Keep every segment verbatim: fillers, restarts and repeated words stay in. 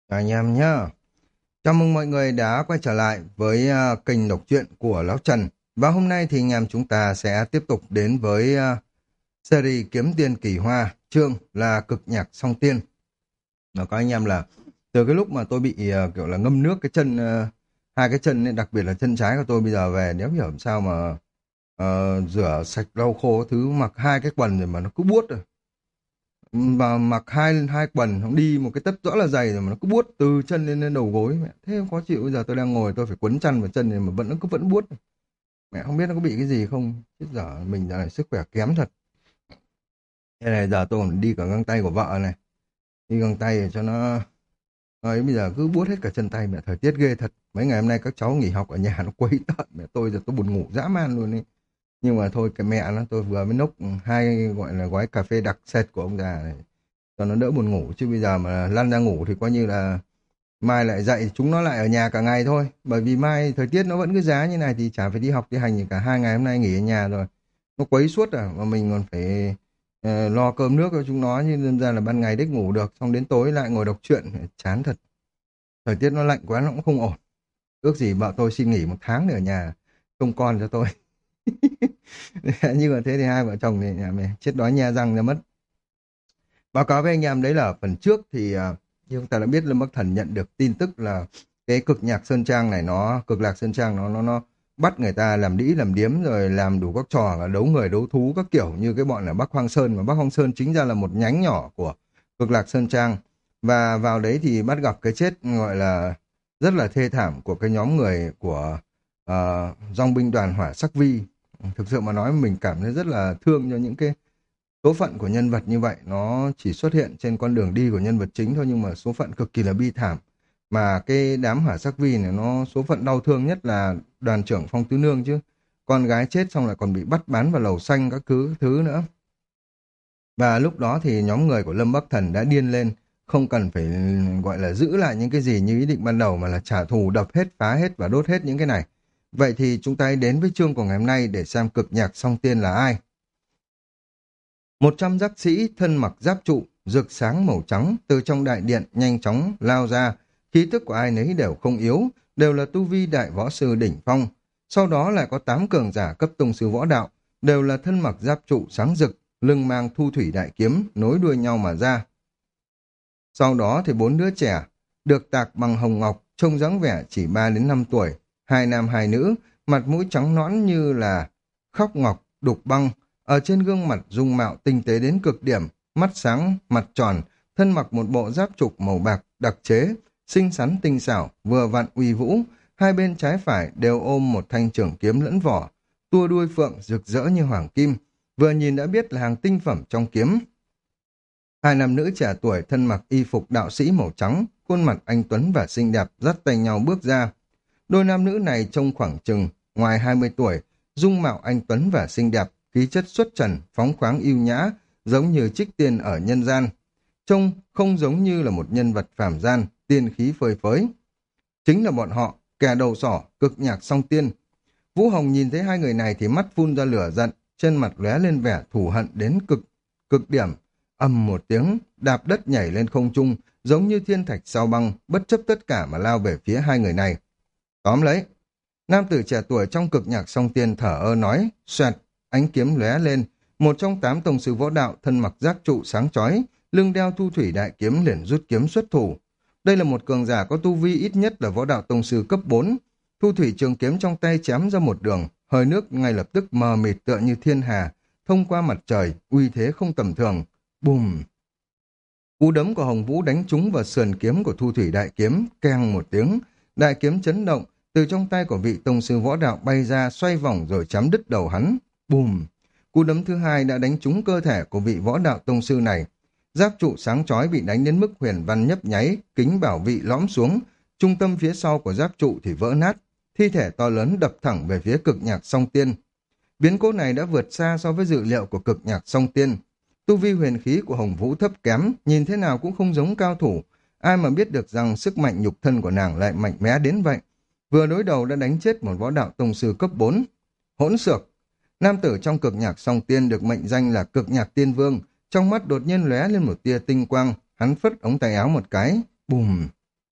Anh em nhá. Chào mừng mọi người đã quay trở lại với à, kênh đọc truyện của Lão Trần. Và hôm nay thì anh em chúng ta sẽ tiếp tục đến với à, series Kiếm Tiên Kỳ Hoa, chương là Cực Nhạc Song Tiên. Và có anh em là từ cái lúc mà tôi bị à, kiểu là ngâm nước cái chân, à, hai cái chân ấy, đặc biệt là chân trái của tôi bây giờ về đéo hiểu làm sao mà ờ, rửa sạch lau khô cái thứ, mặc hai cái quần rồi mà nó cứ buốt rồi. Mà mặc hai hai quần không đi một cái tất rõ là dày rồi mà nó cứ buốt từ chân lên lên đầu gối, mẹ thế khó chịu. Bây giờ tôi đang ngồi tôi phải quấn chăn vào chân này mà vẫn nó cứ vẫn buốt. Mẹ không biết nó có bị cái gì không, chết dở, mình giờ này sức khỏe kém thật. Thế này giờ tôi còn đi cả găng tay của vợ này, đi găng tay để cho nó ấy, bây giờ cứ buốt hết cả chân tay. Mẹ thời tiết ghê thật, mấy ngày hôm nay các cháu nghỉ học ở nhà nó quấy tận mẹ tôi, giờ tôi buồn ngủ dã man luôn ấy. Nhưng mà thôi cái mẹ nó, tôi vừa mới nốc hai gọi là gói cà phê đặc sệt của ông già này cho nó đỡ buồn ngủ, chứ bây giờ mà lăn ra ngủ thì coi như là mai lại dậy chúng nó lại ở nhà cả ngày thôi, bởi vì mai thời tiết nó vẫn cứ giá như này thì chả phải đi học đi hành gì cả. Hai ngày hôm nay nghỉ ở nhà rồi nó quấy suốt à, mà mình còn phải ờ, lo cơm nước cho chúng nó, nhưng đơn ra là ban ngày đếch ngủ được, xong đến tối lại ngồi đọc truyện, chán thật. Thời tiết nó lạnh quá nó cũng không ổn. Ước gì vợ tôi xin nghỉ một tháng để ở nhà trông con cho tôi. Nhưng mà thế thì hai vợ chồng thì nhà mày chết đói nhe răng ra mất. Báo cáo với anh em đấy là ở phần trước thì à, như chúng ta đã biết Lâm Bắc Thần nhận được tin tức là cái cực nhạc Sơn Trang này, nó cực lạc Sơn Trang nó nó nó bắt người ta làm đĩ làm điếm rồi làm đủ các trò là đấu người đấu thú các kiểu như cái bọn ở Bắc Hoang Sơn, mà Bắc Hoang Sơn chính ra là một nhánh nhỏ của cực lạc Sơn Trang. Và vào đấy thì bắt gặp cái chết gọi là rất là thê thảm của cái nhóm người của uh, dòng binh đoàn hỏa sắc vi. Thực sự mà nói mình cảm thấy rất là thương cho những cái số phận của nhân vật như vậy, nó chỉ xuất hiện trên con đường đi của nhân vật chính thôi nhưng mà số phận cực kỳ là bi thảm. Mà cái đám hỏa sắc vi này nó số phận đau thương nhất là đoàn trưởng Phong Tứ Nương chứ. Con gái chết xong lại còn bị bắt bán vào lầu xanh các thứ, thứ nữa. Và lúc đó thì nhóm người của Lâm Bắc Thần đã điên lên, không cần phải gọi là giữ lại những cái gì như ý định ban đầu mà là trả thù, đập hết, phá hết và đốt hết những cái này. Vậy thì chúng ta hãy đến với chương của ngày hôm nay để xem cực nhạc song tiên là ai. Một trăm giáp sĩ thân mặc giáp trụ, rực sáng màu trắng từ trong đại điện nhanh chóng lao ra, khí tức của ai nấy đều không yếu, đều là tu vi đại võ sư đỉnh phong. Sau đó lại có tám cường giả cấp tông sư võ đạo, đều là thân mặc giáp trụ sáng rực, lưng mang thu thủy đại kiếm, nối đuôi nhau mà ra. Sau đó thì bốn đứa trẻ, được tạc bằng hồng ngọc, trông dáng vẻ chỉ ba đến năm tuổi, hai nam hai nữ, mặt mũi trắng nõn như là khóc ngọc, đục băng, ở trên gương mặt dung mạo tinh tế đến cực điểm, mắt sáng, mặt tròn, thân mặc một bộ giáp trục màu bạc đặc chế, xinh xắn tinh xảo, vừa vặn uy vũ, hai bên trái phải đều ôm một thanh trường kiếm lẫn vỏ, tua đuôi phượng rực rỡ như hoàng kim, vừa nhìn đã biết là hàng tinh phẩm trong kiếm. Hai nam nữ trẻ tuổi thân mặc y phục đạo sĩ màu trắng, khuôn mặt anh tuấn và xinh đẹp dắt tay nhau bước ra. Đôi nam nữ này trông khoảng chừng ngoài hai mươi tuổi, dung mạo anh tuấn và xinh đẹp, khí chất xuất trần, phóng khoáng yêu nhã, giống như trích tiên ở nhân gian. Trông không giống như là một nhân vật phàm gian, tiên khí phơi phới. Chính là bọn họ, kẻ đầu sỏ, cực nhạc song tiên. Vũ Hồng nhìn thấy hai người này thì mắt phun ra lửa giận, trên mặt lóe lên vẻ thù hận đến cực, cực điểm. Ầm một tiếng, đạp đất nhảy lên không trung, giống như thiên thạch sao băng, bất chấp tất cả mà lao về phía hai người này. Tóm lấy! Nam tử trẻ tuổi trong cực nhạc song tiên thở ơ nói, xoẹt, ánh kiếm lóe lên, một trong tám tông sư võ đạo thân mặc giáp trụ sáng chói, lưng đeo thu thủy đại kiếm liền rút kiếm xuất thủ. Đây là một cường giả có tu vi ít nhất là võ đạo tông sư cấp bốn. Thu thủy trường kiếm trong tay chém ra một đường, hơi nước ngay lập tức mờ mịt tựa như thiên hà, thông qua mặt trời, uy thế không tầm thường. Bùm! Cú đấm của Hồng Vũ đánh trúng vào sườn kiếm của thu thủy đại kiếm, keng một tiếng, đại kiếm chấn động, từ trong tay của vị tông sư võ đạo bay ra xoay vòng rồi chém đứt đầu hắn. Bùm! Cú đấm thứ hai đã đánh trúng cơ thể của vị võ đạo tông sư này. Giáp trụ sáng chói bị đánh đến mức huyền văn nhấp nháy, kính bảo vị lõm xuống, trung tâm phía sau của giáp trụ thì vỡ nát, thi thể to lớn đập thẳng về phía cực nhạc song tiên. Biến cố này đã vượt xa so với dự liệu của cực nhạc song tiên. Tu vi huyền khí của Hồng Vũ thấp kém, nhìn thế nào cũng không giống cao thủ, ai mà biết được rằng sức mạnh nhục thân của nàng lại mạnh mẽ đến vậy. Vừa đối đầu đã đánh chết một võ đạo tông sư cấp bốn. Hỗn xược! Nam tử trong cực nhạc song tiên được mệnh danh là cực nhạc tiên vương, trong mắt đột nhiên lóe lên một tia tinh quang, hắn phất ống tay áo một cái, bùm!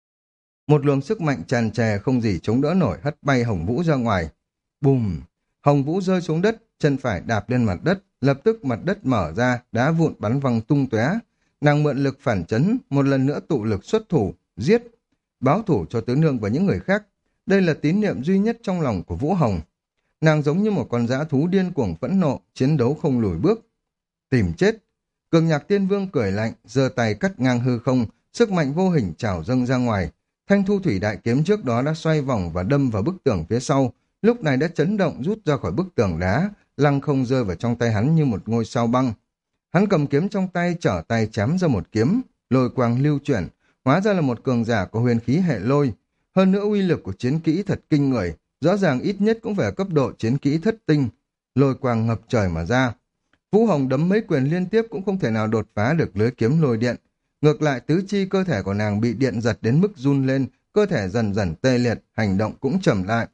Một luồng sức mạnh tràn trề không gì chống đỡ nổi hất bay Hồng Vũ ra ngoài. Bùm! Hồng Vũ rơi xuống đất, chân phải đạp lên mặt đất, lập tức mặt đất mở ra, đá vụn bắn văng tung tóe. Nàng mượn lực phản chấn, một lần nữa tụ lực xuất thủ, giết, báo thủ cho tứ nương và những người khác. Đây là tín niệm duy nhất trong lòng của Vũ Hồng. Nàng giống như một con dã thú điên cuồng phẫn nộ, chiến đấu không lùi bước. Tìm chết! Cường Nhạc Tiên Vương cười lạnh, giơ tay cắt ngang hư không, sức mạnh vô hình trào dâng ra ngoài. Thanh thu thủy đại kiếm trước đó đã xoay vòng và đâm vào bức tường phía sau, lúc này đã chấn động rút ra khỏi bức tường đá, lăng không rơi vào trong tay hắn như một ngôi sao băng. Hắn cầm kiếm trong tay, trở tay chém ra một kiếm, lôi quang lưu chuyển, hóa ra là một cường giả của huyền khí hệ lôi. Hơn nữa uy lực của chiến kỹ thật kinh người, rõ ràng ít nhất cũng phải ở cấp độ chiến kỹ thất tinh. Lôi quang ngập trời mà ra. Vũ Hồng đấm mấy quyền liên tiếp cũng không thể nào đột phá được lưới kiếm lôi điện. Ngược lại tứ chi cơ thể của nàng bị điện giật đến mức run lên, cơ thể dần dần tê liệt, hành động cũng chậm lại.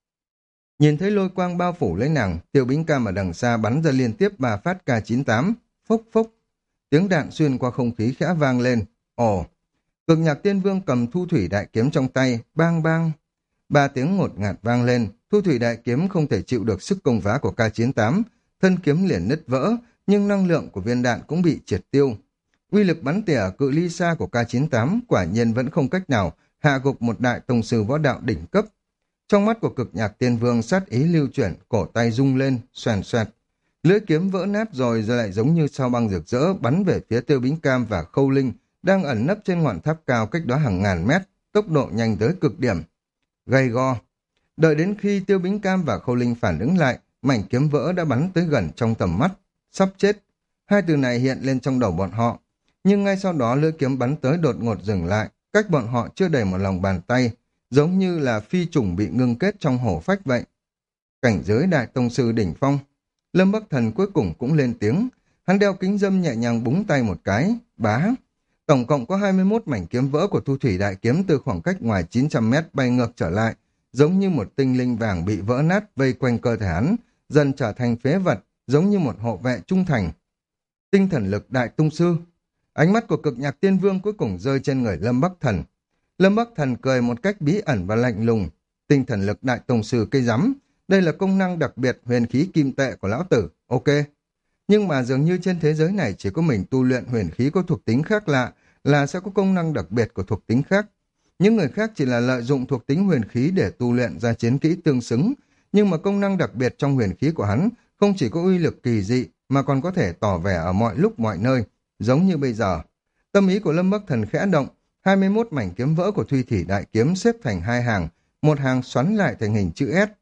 Nhìn thấy lôi quang bao phủ lấy nàng, Tiêu Bính Cam ở đằng xa bắn ra liên tiếp ba phát K chín tám, phốc phốc. Tiếng đạn xuyên qua không khí khẽ vang lên. Ồ! Cực Nhạc Tiên Vương cầm thu thủy đại kiếm trong tay, bang bang. Ba tiếng ngột ngạt vang lên, thu thủy đại kiếm không thể chịu được sức công phá của K chín tám, thân kiếm liền nứt vỡ, nhưng năng lượng của viên đạn cũng bị triệt tiêu. Uy lực bắn tỉa cự ly xa của K chín tám quả nhiên vẫn không cách nào hạ gục một đại tông sư võ đạo đỉnh cấp. Trong mắt của Cực Nhạc Tiên Vương sát ý lưu chuyển, cổ tay rung lên, xoèn xoẹt. Lưỡi kiếm vỡ nát rồi rồi lại giống như sao băng rực rỡ bắn về phía Tiêu Bính Cam và Khâu Linh đang ẩn nấp trên ngọn tháp cao cách đó hàng ngàn mét, tốc độ nhanh tới cực điểm. Gay go. Đợi đến khi Tiêu Bính Cam và Khâu Linh phản ứng lại, mảnh kiếm vỡ đã bắn tới gần trong tầm mắt. Sắp chết. Hai từ này hiện lên trong đầu bọn họ. Nhưng ngay sau đó lưỡi kiếm bắn tới đột ngột dừng lại, cách bọn họ chưa đầy một lòng bàn tay, giống như là phi trùng bị ngưng kết trong hổ phách vậy. Cảnh giới đại tông sư đỉnh phong. Lâm Bắc Thần cuối cùng cũng lên tiếng. Hắn đeo kính dâm nhẹ nhàng búng tay một cái, bá. Tổng cộng có hai mươi mốt mảnh kiếm vỡ của thu thủy đại kiếm từ khoảng cách ngoài chín trăm mét bay ngược trở lại, giống như một tinh linh vàng bị vỡ nát vây quanh cơ thể hắn, dần trở thành phế vật, giống như một hộ vệ trung thành. Tinh thần lực đại tông sư. Ánh mắt của Cực Nhạc Tiên Vương cuối cùng rơi trên người Lâm Bắc Thần. Lâm Bắc Thần cười một cách bí ẩn và lạnh lùng. Tinh thần lực đại tông sư cây rắm, đây là công năng đặc biệt huyền khí kim tệ của lão tử, ok. Nhưng mà dường như trên thế giới này chỉ có mình tu luyện huyền khí có thuộc tính khác lạ là sẽ có công năng đặc biệt của thuộc tính khác. Những người khác chỉ là lợi dụng thuộc tính huyền khí để tu luyện ra chiến kỹ tương xứng, nhưng mà công năng đặc biệt trong huyền khí của hắn không chỉ có uy lực kỳ dị mà còn có thể tỏ vẻ ở mọi lúc mọi nơi, giống như bây giờ. Tâm ý của Lâm Bắc Thần khẽ động, hai mươi mốt mảnh kiếm vỡ của Thuy Thủy Đại Kiếm xếp thành hai hàng, một hàng xoắn lại thành hình chữ S,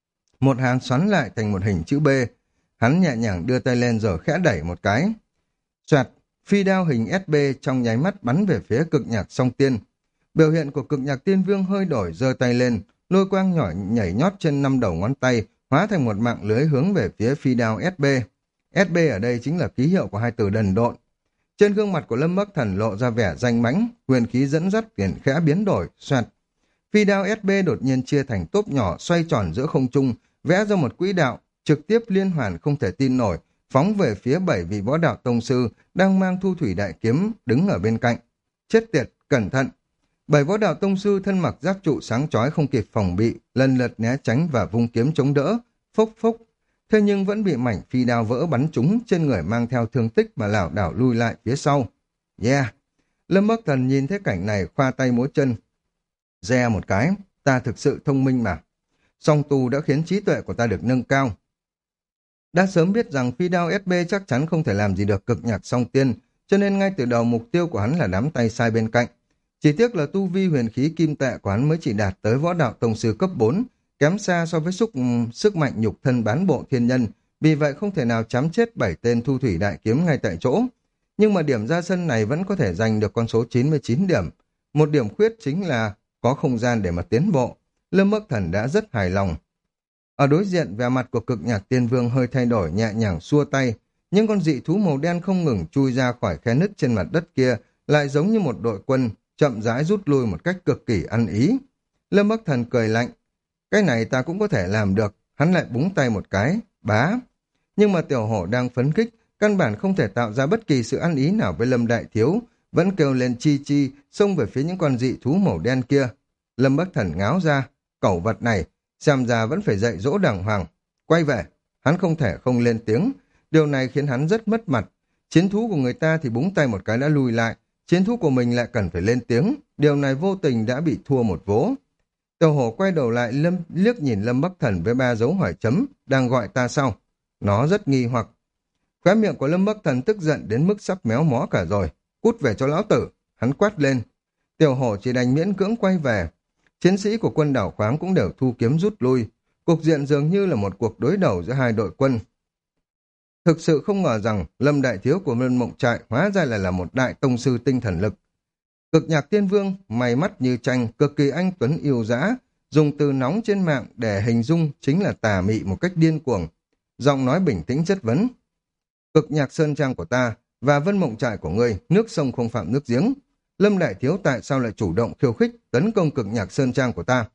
một hàng xoắn lại thành một hình chữ B. Hắn nhẹ nhàng đưa tay lên rồi khẽ đẩy một cái. Xoẹt, phi đao hình ét bê trong nháy mắt bắn về phía Cực Nhạc Song Tiên. Biểu hiện của Cực Nhạc Tiên Vương hơi đổi, giơ tay lên, lôi quang nhỏ nhảy nhót trên năm đầu ngón tay, hóa thành một mạng lưới hướng về phía phi đao ét bê. ét bê ở đây chính là ký hiệu của hai từ đần độn. Trên gương mặt của Lâm Bắc Thần lộ ra vẻ danh mãnh, huyền khí dẫn dắt liền khẽ biến đổi, xoẹt. Phi đao ét bê đột nhiên chia thành tốp nhỏ xoay tròn giữa không trung, vẽ ra một quỹ đạo, trực tiếp liên hoàn không thể tin nổi, phóng về phía bảy vị võ đạo tông sư đang mang thu thủy đại kiếm đứng ở bên cạnh. Chết tiệt, cẩn thận! Bảy võ đạo tông sư thân mặc giáp trụ sáng chói không kịp phòng bị, lần lượt né tránh và vung kiếm chống đỡ, phốc phốc. Thế nhưng vẫn bị mảnh phi đao vỡ bắn trúng, trên người mang theo thương tích mà lảo đảo lui lại phía sau. Yeah! Lâm Bắc Thần nhìn thấy cảnh này khoa tay múa chân. Re một cái, ta thực sự thông minh mà. Song tu đã khiến trí tuệ của ta được nâng cao. Đã sớm biết rằng phi đao ét bê chắc chắn không thể làm gì được Cực Nhạc Song Tiên, cho nên ngay từ đầu mục tiêu của hắn là đám tay sai bên cạnh. Chỉ tiếc là tu vi huyền khí kim tệ của hắn mới chỉ đạt tới võ đạo tông sư cấp bốn, kém xa so với sức, sức mạnh nhục thân bán bộ thiên nhân, vì vậy không thể nào chém chết bảy tên thu thủy đại kiếm ngay tại chỗ. Nhưng mà điểm ra sân này vẫn có thể giành được con số chín mươi chín điểm. Một điểm khuyết chính là có không gian để mà tiến bộ. Lâm Bắc Thần đã rất hài lòng. Ở đối diện, vẻ mặt của Cực Nhạc Tiên Vương hơi thay đổi, nhẹ nhàng xua tay, nhưng con dị thú màu đen không ngừng chui ra khỏi khe nứt trên mặt đất kia, lại giống như một đội quân chậm rãi rút lui một cách cực kỳ ăn ý. Lâm Bắc Thần cười lạnh, cái này ta cũng có thể làm được. Hắn lại búng tay một cái, bá. Nhưng mà tiểu hổ đang phấn khích, căn bản không thể tạo ra bất kỳ sự ăn ý nào với Lâm Đại Thiếu, vẫn kêu lên chi chi, xông về phía những con dị thú màu đen kia. Lâm Bắc Thần ngáo ra, cẩu vật này, xem ra vẫn phải dạy dỗ đàng hoàng. Quay về, hắn không thể không lên tiếng, điều này khiến hắn rất mất mặt. Chiến thú của người ta thì búng tay một cái đã lùi lại, chiến thú của mình lại cần phải lên tiếng, điều này vô tình đã bị thua một vố. Tiểu hổ quay đầu lại lâm liếc nhìn Lâm Bắc Thần với ba dấu hỏi chấm, đang gọi ta sao? Nó rất nghi hoặc. Khóe miệng của Lâm Bắc Thần tức giận đến mức sắp méo mó cả rồi. Cút về cho lão tử, hắn quát lên. Tiểu hổ chỉ đành miễn cưỡng quay về. Chiến sĩ của quân đảo khoáng cũng đều thu kiếm rút lui. Cục diện dường như là một cuộc đối đầu giữa hai đội quân. Thực sự không ngờ rằng Lâm Đại Thiếu của Vân Mộng Trại hóa ra lại là một đại tông sư tinh thần lực. Cực Nhạc Tiên Vương, mày mắt như tranh, cực kỳ anh tuấn yêu dã, dùng từ nóng trên mạng để hình dung chính là tà mị một cách điên cuồng. Giọng nói bình tĩnh chất vấn. Cực Nhạc Sơn Trang của ta và Vân Mộng Trại của ngươi, nước sông không phạm nước giếng. Lâm Đại Thiếu tại sao lại chủ động khiêu khích tấn công Cực Nhạc Sơn Trang của ta?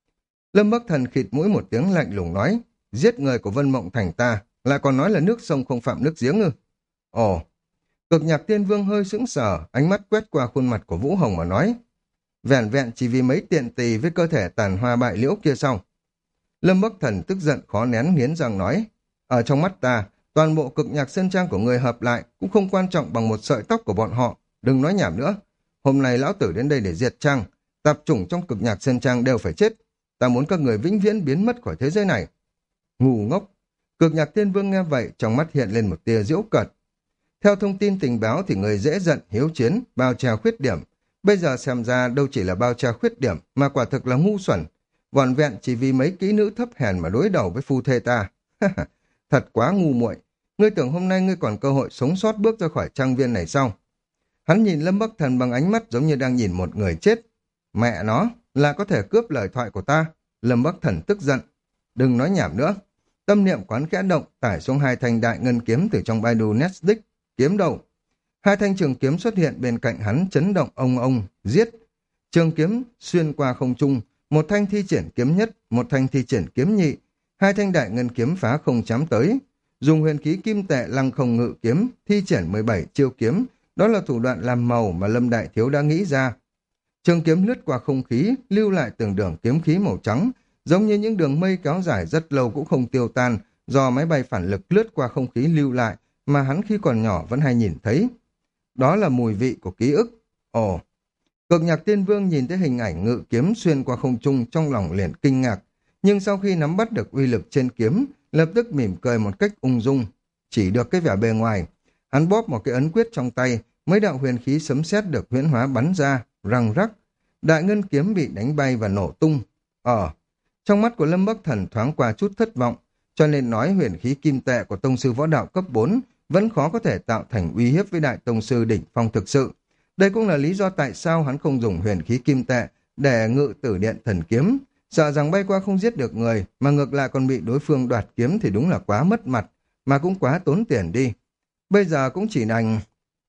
Lâm Bắc Thần khịt mũi một tiếng lạnh lùng nói, giết người của Vân Mộng Thành ta, lại còn nói là nước sông không phạm nước giếng ư? Ồ, Cực Nhạc Tiên Vương hơi sững sờ, ánh mắt quét qua khuôn mặt của Vũ Hồng mà nói, vẻn vẹn chỉ vì mấy tiện tỳ với cơ thể tàn hoa bại liễu kia xong. Lâm Bắc Thần tức giận khó nén nghiến răng nói, ở trong mắt ta, toàn bộ Cực Nhạc Sơn Trang của người hợp lại cũng không quan trọng bằng một sợi tóc của bọn họ, đừng nói nhảm nữa. Hôm nay lão tử đến đây để diệt trang, tạp chủng trong Cực Nhạc Sơn Trang đều phải chết. Ta muốn các người vĩnh viễn biến mất khỏi thế giới này. Ngu ngốc. Cực Nhạc Tiên Vương nghe vậy, trong mắt hiện lên một tia giễu cợt. Theo thông tin tình báo thì người dễ giận, hiếu chiến, bao che khuyết điểm. Bây giờ xem ra đâu chỉ là bao che khuyết điểm, mà quả thực là ngu xuẩn. Vỏn vẹn chỉ vì mấy kỹ nữ thấp hèn mà đối đầu với phu thê ta. Thật quá ngu muội. Ngươi tưởng hôm nay ngươi còn cơ hội sống sót bước ra khỏi trang viên này sao? Hắn nhìn Lâm Bắc Thần bằng ánh mắt giống như đang nhìn một người chết. Mẹ nó, là có thể cướp lời thoại của ta. Lâm Bắc Thần tức giận. Đừng nói nhảm nữa. Tâm niệm quán khẽ động, tải xuống hai thanh đại ngân kiếm từ trong Baidu Netflix. Kiếm đầu. Hai thanh trường kiếm xuất hiện bên cạnh hắn, chấn động ông ông, giết. Trường kiếm xuyên qua không trung, một thanh thi triển kiếm nhất, một thanh thi triển kiếm nhị. Hai thanh đại ngân kiếm phá không chém tới. Dùng huyền khí kim tệ lăng không ngự kiếm, thi triển mười bảy chiêu kiếm. Đó là thủ đoạn làm màu mà Lâm Đại Thiếu đã nghĩ ra. Trường kiếm lướt qua không khí, lưu lại từng đường kiếm khí màu trắng, giống như những đường mây kéo dài rất lâu cũng không tiêu tan, do máy bay phản lực lướt qua không khí lưu lại, mà hắn khi còn nhỏ vẫn hay nhìn thấy. Đó là mùi vị của ký ức. Ồ! Cực Nhạc Tiên Vương nhìn thấy hình ảnh ngự kiếm xuyên qua không trung, trong lòng liền kinh ngạc, nhưng sau khi nắm bắt được uy lực trên kiếm, lập tức mỉm cười một cách ung dung. Chỉ được cái vẻ bề ngoài, hắn bóp một cái ấn quyết trong tay, mấy đạo huyền khí sấm sét được huyễn hóa bắn ra, răng rắc. Đại ngân kiếm bị đánh bay và nổ tung. Ờ, trong mắt của Lâm Bắc Thần thoáng qua chút thất vọng, cho nên nói huyền khí kim tệ của tông sư võ đạo cấp bốn vẫn khó có thể tạo thành uy hiếp với đại tông sư đỉnh phong thực sự. Đây cũng là lý do tại sao hắn không dùng huyền khí kim tệ để ngự tử điện thần kiếm, sợ rằng bay qua không giết được người, mà ngược lại còn bị đối phương đoạt kiếm thì đúng là quá mất mặt, mà cũng quá tốn tiền đi. Bây giờ cũng chỉ đành...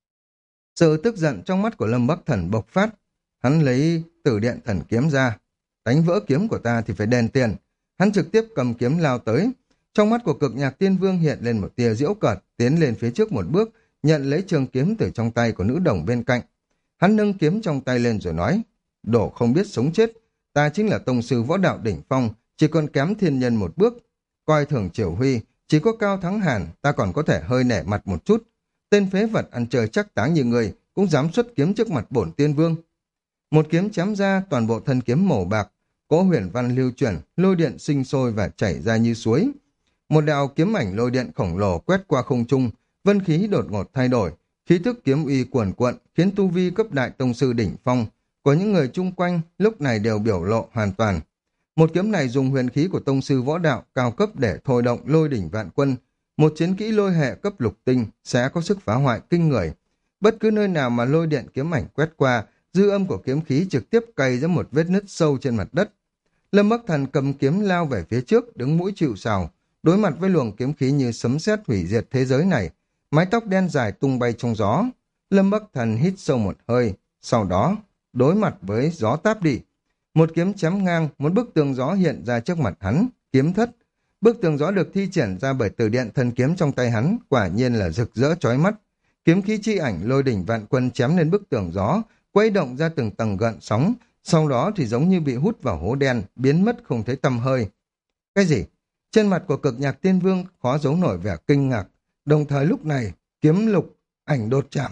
Sự tức giận trong mắt của Lâm Bắc Thần bộc phát, hắn lấy tử điện thần kiếm ra. Đánh vỡ kiếm của ta thì phải đền tiền. Hắn trực tiếp cầm kiếm lao tới. Trong mắt của Cực Nhạc Tiên Vương hiện lên một tia giễu cợt, tiến lên phía trước một bước, nhận lấy trường kiếm từ trong tay của nữ đồng bên cạnh. Hắn nâng kiếm trong tay lên rồi nói, đổ không biết sống chết, ta chính là tông sư võ đạo đỉnh phong, chỉ còn kém thiên nhân một bước. Coi thường Triều Huy, chỉ có Cao Thắng Hàn, ta còn có thể hơi nể mặt một chút. Tên phế vật ăn chơi chắc táng như người cũng dám xuất kiếm trước mặt bổn tiên vương. Một kiếm chém ra, toàn bộ thân kiếm màu bạc, cỗ huyền văn lưu chuyển, lôi điện sinh sôi và chảy ra như suối. Một đạo kiếm ảnh lôi điện khổng lồ quét qua không trung, vân khí đột ngột thay đổi, khí thức kiếm uy cuồn cuộn, khiến tu vi cấp đại tông sư đỉnh phong của những người chung quanh lúc này đều biểu lộ hoàn toàn. Một kiếm này dùng huyền khí của tông sư võ đạo cao cấp để thôi động lôi đỉnh vạn quân. Một chiến kỹ lôi hệ cấp lục tinh sẽ có sức phá hoại kinh người. Bất cứ nơi nào mà lôi điện kiếm ảnh quét qua, dư âm của kiếm khí trực tiếp cày ra một vết nứt sâu trên mặt đất. Lâm Bắc Thần cầm kiếm lao về phía trước, đứng mũi chịu sào, đối mặt với luồng kiếm khí như sấm sét hủy diệt thế giới này. Mái tóc đen dài tung bay trong gió. Lâm Bắc Thần hít sâu một hơi, sau đó đối mặt với gió táp đi. Một kiếm chém ngang, một bức tường gió hiện ra trước mặt hắn, kiếm thất. Bức tường gió được thi triển ra bởi từ điện thần kiếm trong tay hắn, quả nhiên là rực rỡ chói mắt. Kiếm khí chi ảnh lôi đỉnh vạn quân chém lên bức tường gió, quay động ra từng tầng gợn sóng, Sau đó thì giống như bị hút vào hố đen, biến mất không thấy tăm hơi. Cái gì? Trên mặt của Cực Nhạc Tiên Vương khó giấu nổi vẻ kinh ngạc. Đồng thời lúc này, kiếm lục, ảnh đột chạm.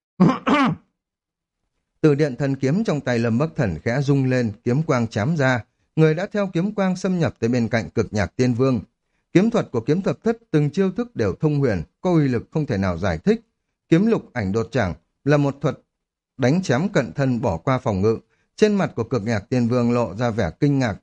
Từ điện thần kiếm trong tay Lâm Bắc Thần khẽ rung lên, kiếm quang chám ra. Người đã theo kiếm quang xâm nhập tới bên cạnh Cực Nhạc Tiên Vương. Kiếm thuật của kiếm thập thất từng chiêu thức đều thông huyền, có uy lực không thể nào giải thích. Kiếm lục ảnh đột chạm là một thuật đánh chém cận thân bỏ qua phòng ngự. Trên mặt của Cực Nhạc Tiên Vương lộ ra vẻ kinh ngạc.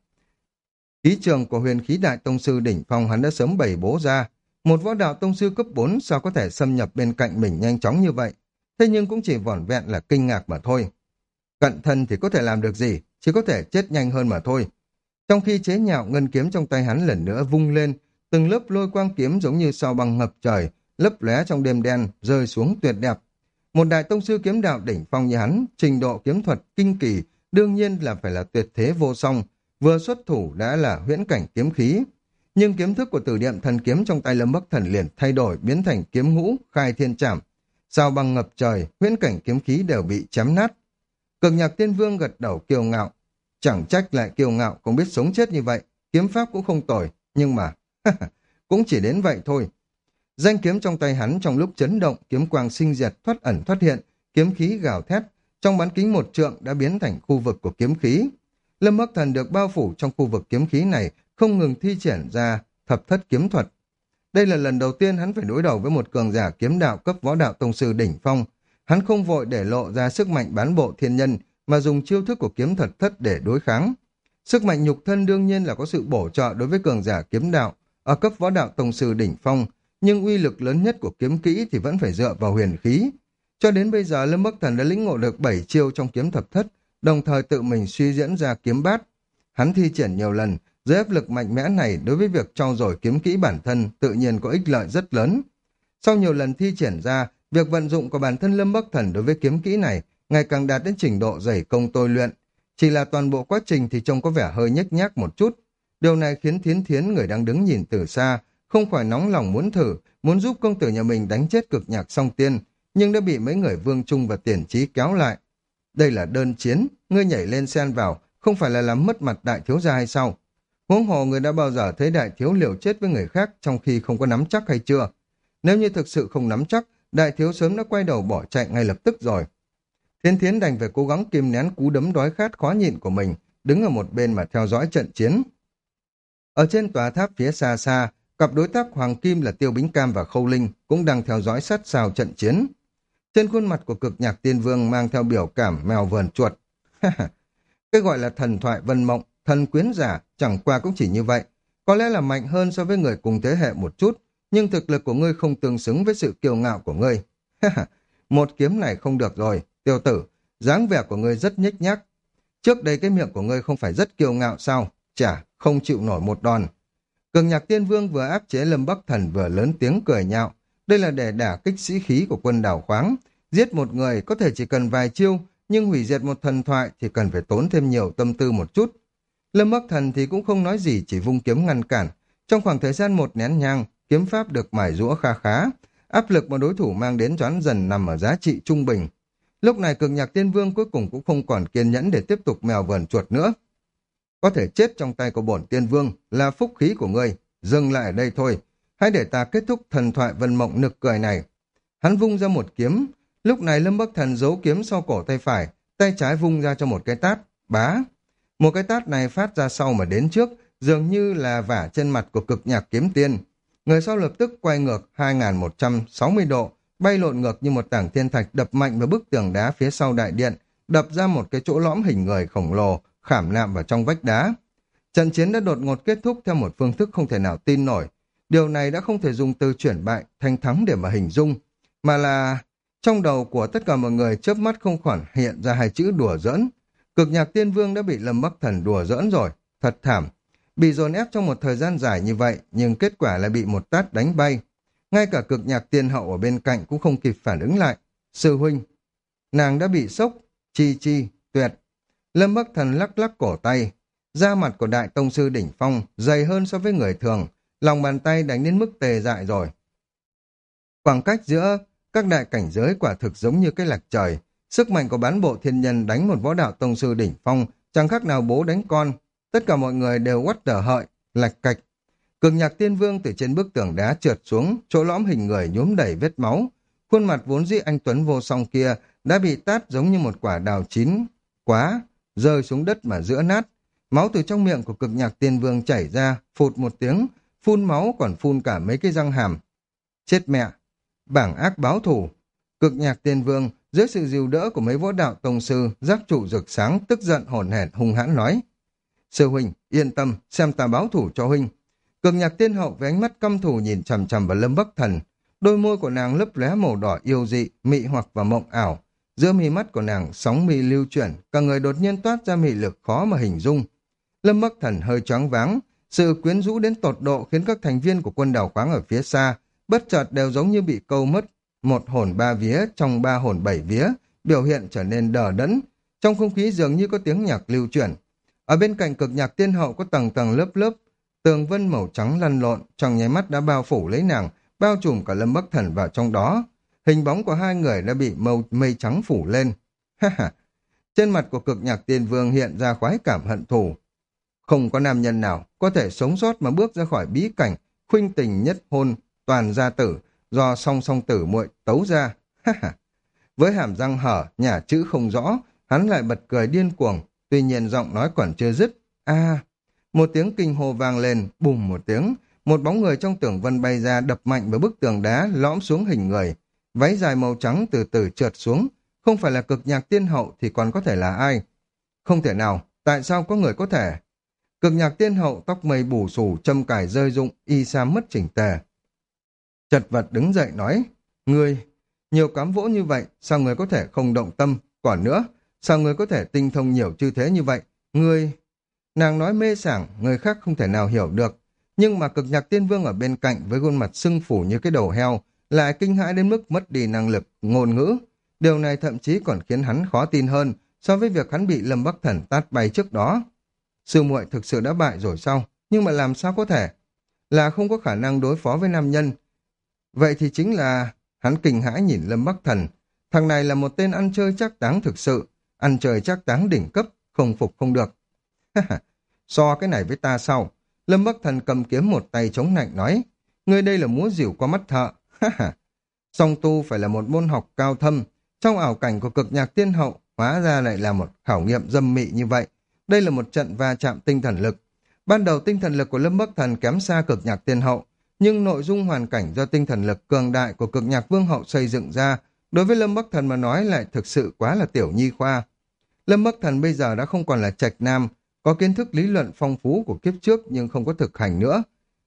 Khí trường của huyền khí đại tông sư đỉnh phong hắn đã sớm bày bố ra. Một võ đạo tông sư cấp bốn sao có thể xâm nhập bên cạnh mình nhanh chóng như vậy. Thế nhưng cũng chỉ vỏn vẹn là kinh ngạc mà thôi. Cận thân thì có thể làm được gì, chỉ có thể chết nhanh hơn mà thôi. Trong khi chế nhạo, ngân kiếm trong tay hắn lần nữa vung lên, từng lớp lôi quang kiếm giống như sao băng ngập trời, lấp lóe trong đêm đen, rơi xuống tuyệt đẹp. Một đại tông sư kiếm đạo đỉnh phong như hắn, trình độ kiếm thuật kinh kỳ, đương nhiên là phải là tuyệt thế vô song, vừa xuất thủ đã là huyễn cảnh kiếm khí. Nhưng kiếm thức của Tử Điện thần kiếm trong tay Lâm Bắc Thần liền thay đổi, biến thành kiếm ngũ, khai thiên trảm. Sao băng ngập trời, huyễn cảnh kiếm khí đều bị chém nát. Cực Nhạc Tiên Vương gật đầu kiêu ngạo. Chẳng trách lại kiêu ngạo, cũng biết sống chết như vậy. Kiếm pháp cũng không tồi, nhưng mà cũng chỉ đến vậy thôi. Danh kiếm trong tay hắn trong lúc chấn động, kiếm quang sinh diệt thoát ẩn thoát hiện, kiếm khí gào thét, trong bán kính một trượng đã biến thành khu vực của kiếm khí. Lâm Bắc Thần được bao phủ trong khu vực kiếm khí này, không ngừng thi triển ra thập thất kiếm thuật. Đây là lần đầu tiên hắn phải đối đầu với một cường giả kiếm đạo cấp võ đạo tông sư đỉnh phong. Hắn không vội để lộ ra sức mạnh bán bộ thiên nhân, mà dùng chiêu thức của kiếm thuật thất để đối kháng. Sức mạnh nhục thân đương nhiên là có sự bổ trợ đối với cường giả kiếm đạo ở cấp võ đạo tông sư đỉnh phong, nhưng uy lực lớn nhất của kiếm kỹ thì vẫn phải dựa vào huyền khí. Cho đến bây giờ Lâm Bắc Thần đã lĩnh ngộ được bảy chiêu trong kiếm thập thất, đồng thời tự mình suy diễn ra kiếm bát. Hắn thi triển nhiều lần, dưới áp lực mạnh mẽ này đối với việc trau dồi kiếm kỹ bản thân tự nhiên có ích lợi rất lớn. Sau nhiều lần thi triển ra, việc vận dụng của bản thân Lâm Bắc Thần đối với kiếm kỹ này ngày càng đạt đến trình độ dày công tôi luyện. Chỉ là toàn bộ quá trình thì trông có vẻ hơi nhếch nhác một chút. Điều này khiến Thiến Thiến, người đang đứng nhìn từ xa, không khỏi nóng lòng muốn thử, muốn giúp công tử nhà mình đánh chết Cực Nhạc Song Tiên, nhưng đã bị mấy người Vương Trung và Tiền Chí kéo lại. Đây là đơn chiến, ngươi nhảy lên xen vào, không phải là làm mất mặt đại thiếu gia hay sao? Huống hồ người đã bao giờ thấy đại thiếu liều chết với người khác trong khi không có nắm chắc hay chưa? Nếu như thực sự không nắm chắc, đại thiếu sớm đã quay đầu bỏ chạy ngay lập tức rồi. Thiên Thiến đành phải cố gắng kìm nén cú đấm đói khát khó nhịn của mình, đứng ở một bên mà theo dõi trận chiến. Ở trên tòa tháp phía xa xa, cặp đối tác Hoàng Kim là Tiêu Bính Cam và Khâu Linh cũng đang theo dõi sát sao trận chiến. Trên khuôn mặt của Cực Nhạc Tiên Vương mang theo biểu cảm mèo vờn chuột. Cái gọi là thần thoại vân mộng, thần quyến giả, chẳng qua cũng chỉ như vậy. Có lẽ là mạnh hơn so với người cùng thế hệ một chút, nhưng thực lực của ngươi không tương xứng với sự kiêu ngạo của ngươi. Một kiếm này không được rồi, Tiêu tử, dáng vẻ của ngươi rất nhếch nhác. Trước đây cái miệng của ngươi không phải rất kiêu ngạo sao? Chả, không chịu nổi một đòn. Cực Nhạc Tiên Vương vừa áp chế Lâm Bắc Thần vừa lớn tiếng cười nhạo. Đây là để đả kích sĩ khí của quân đảo khoáng. Giết một người có thể chỉ cần vài chiêu, nhưng hủy diệt một thần thoại thì cần phải tốn thêm nhiều tâm tư một chút. Lâm Bắc Thần thì cũng không nói gì, chỉ vung kiếm ngăn cản. Trong khoảng thời gian một nén nhang, kiếm pháp được mài giũa kha khá. Áp lực mà đối thủ mang đến choán dần nằm ở giá trị trung bình. Lúc này Cực Nhạc Tiên Vương cuối cùng cũng không còn kiên nhẫn để tiếp tục mèo vờn chuột nữa. Có thể chết trong tay của bổn Tiên Vương là phúc khí của ngươi. Dừng lại ở đây thôi. Hãy để ta kết thúc thần thoại vân mộng nực cười này. Hắn vung ra một kiếm. Lúc này Lâm Bắc Thần giấu kiếm sau cổ tay phải, tay trái vung ra cho một cái tát. Bá! Một cái tát này phát ra sau mà đến trước, dường như là vả trên mặt của Cực Nhạc Kiếm Tiên. Người sau lập tức quay ngược hai nghìn một trăm sáu mươi độ, bay lộn ngược như một tảng thiên thạch đập mạnh vào bức tường đá phía sau đại điện, đập ra một cái chỗ lõm hình người khổng lồ, khảm nạm vào trong vách đá. Trận chiến đã đột ngột kết thúc theo một phương thức không thể nào tin nổi. Điều này đã không thể dùng từ chuyển bại thành thắng để mà hình dung, mà là trong đầu của tất cả mọi người chớp mắt không khỏi hiện ra hai chữ đùa giỡn. Cực Nhạc Tiên Vương đã bị Lâm Bắc Thần đùa giỡn rồi, thật thảm. Bị dồn ép trong một thời gian dài như vậy, nhưng kết quả là bị một tát đánh bay. Ngay cả Cực Nhạc Tiên Hậu ở bên cạnh cũng không kịp phản ứng lại. Sư huynh, nàng đã bị sốc, chi chi, tuyệt. Lâm Bắc Thần lắc lắc cổ tay. Da mặt của đại tông sư đỉnh phong dày hơn so với người thường, lòng bàn tay đánh đến mức tê dại rồi. Khoảng cách giữa các đại cảnh giới quả thực giống như cái lạch trời. Sức mạnh của bán bộ thiên nhân đánh một võ đạo tông sư đỉnh phong, chẳng khác nào bố đánh con. Tất cả mọi người đều quắt tở hợi, lạch cạch. Cực nhạc tiên vương từ trên bức tường đá trượt xuống, chỗ lõm hình người nhuốm đầy vết máu. Khuôn mặt vốn dĩ anh tuấn vô song kia đã bị tát giống như một quả đào chín quá, rơi xuống đất mà giữa nát. Máu từ trong miệng của cực nhạc tiên vương chảy ra, phụt một tiếng, phun máu còn phun cả mấy cái răng hàm. Chết mẹ! Bảng ác báo thù! Cực nhạc tiên vương dưới sự dìu đỡ của mấy võ đạo tông sư, giác trụ rực sáng, tức giận hổn hển hung hãn nói: Sư huynh, yên tâm, xem ta báo thủ cho huynh. Cực nhạc tiên hậu với ánh mắt căm thù nhìn chằm chằm vào Lâm Bắc Thần, đôi môi của nàng lấp lóe màu đỏ yêu dị, mị hoặc và mộng ảo. Giữa mi mắt của nàng sóng mi lưu chuyển, cả người đột nhiên toát ra mị lực khó mà hình dung. Lâm Bắc Thần hơi choáng váng, sự quyến rũ đến tột độ khiến các thành viên của quân đào khoáng ở phía xa bất chợt đều giống như bị câu mất một hồn ba vía trong ba hồn bảy vía, biểu hiện trở nên đờ đẫn. Trong không khí dường như có tiếng nhạc lưu chuyển. Ở bên cạnh cực nhạc tiên hậu có tầng tầng lớp lớp tường vân màu trắng lăn lộn, trong nháy mắt đã bao phủ lấy nàng, bao trùm cả Lâm Bắc Thần vào trong đó. Hình bóng của hai người đã bị màu mây trắng phủ lên. Ha ha! Trên mặt của cực nhạc tiên vương hiện ra khoái cảm hận thù. Không có nam nhân nào có thể sống sót mà bước ra khỏi bí cảnh khuynh tình nhất hôn toàn gia tử do song song tử muội tấu ra. Ha ha! Với hàm răng hở, nhả chữ không rõ, hắn lại bật cười điên cuồng. Tuy nhiên giọng nói còn chưa dứt. A! Một tiếng kinh hô vang lên, bùm một tiếng, một bóng người trong tường vân bay ra đập mạnh vào bức tường đá, lõm xuống hình người. Váy dài màu trắng từ từ trượt xuống, không phải là cực nhạc tiên hậu thì còn có thể là ai? Không thể nào, tại sao có người có thể? Cực nhạc tiên hậu tóc mây bù xù, châm cài rơi rụng, y sam mất chỉnh tề. Chật vật đứng dậy nói, ngươi, nhiều cám vỗ như vậy, sao ngươi có thể không động tâm? Còn nữa, sao ngươi có thể tinh thông nhiều chư thế như vậy? Ngươi... Nàng nói mê sảng, người khác không thể nào hiểu được. Nhưng mà cực nhạc tiên vương ở bên cạnh với khuôn mặt sưng phủ như cái đầu heo, lại kinh hãi đến mức mất đi năng lực, ngôn ngữ. Điều này thậm chí còn khiến hắn khó tin hơn so với việc hắn bị Lâm Bắc Thần tát bay trước đó. Sư muội thực sự đã bại rồi sao? Nhưng mà làm sao có thể? Là không có khả năng đối phó với nam nhân. Vậy thì chính là... Hắn kinh hãi nhìn Lâm Bắc Thần. Thằng này là một tên ăn chơi chắc táng thực sự. Ăn chơi chắc táng đỉnh cấp, không phục không được. So cái này với ta sao? Lâm Bắc Thần cầm kiếm một tay chống nạnh nói, ngươi đây là múa rỉu qua mắt thợ. Song tu phải là một môn học cao thâm. Trong ảo cảnh của cực nhạc tiên hậu, hóa ra lại là một khảo nghiệm dâm mị như vậy. Đây là một trận va chạm tinh thần lực. Ban đầu tinh thần lực của Lâm Bắc Thần kém xa cực nhạc tiên hậu, nhưng nội dung hoàn cảnh do tinh thần lực cường đại của cực nhạc vương hậu xây dựng ra, đối với Lâm Bắc Thần mà nói lại thực sự quá là tiểu nhi khoa. Lâm Bắc Thần bây giờ đã không còn là trạch nam, có kiến thức lý luận phong phú của kiếp trước nhưng không có thực hành nữa,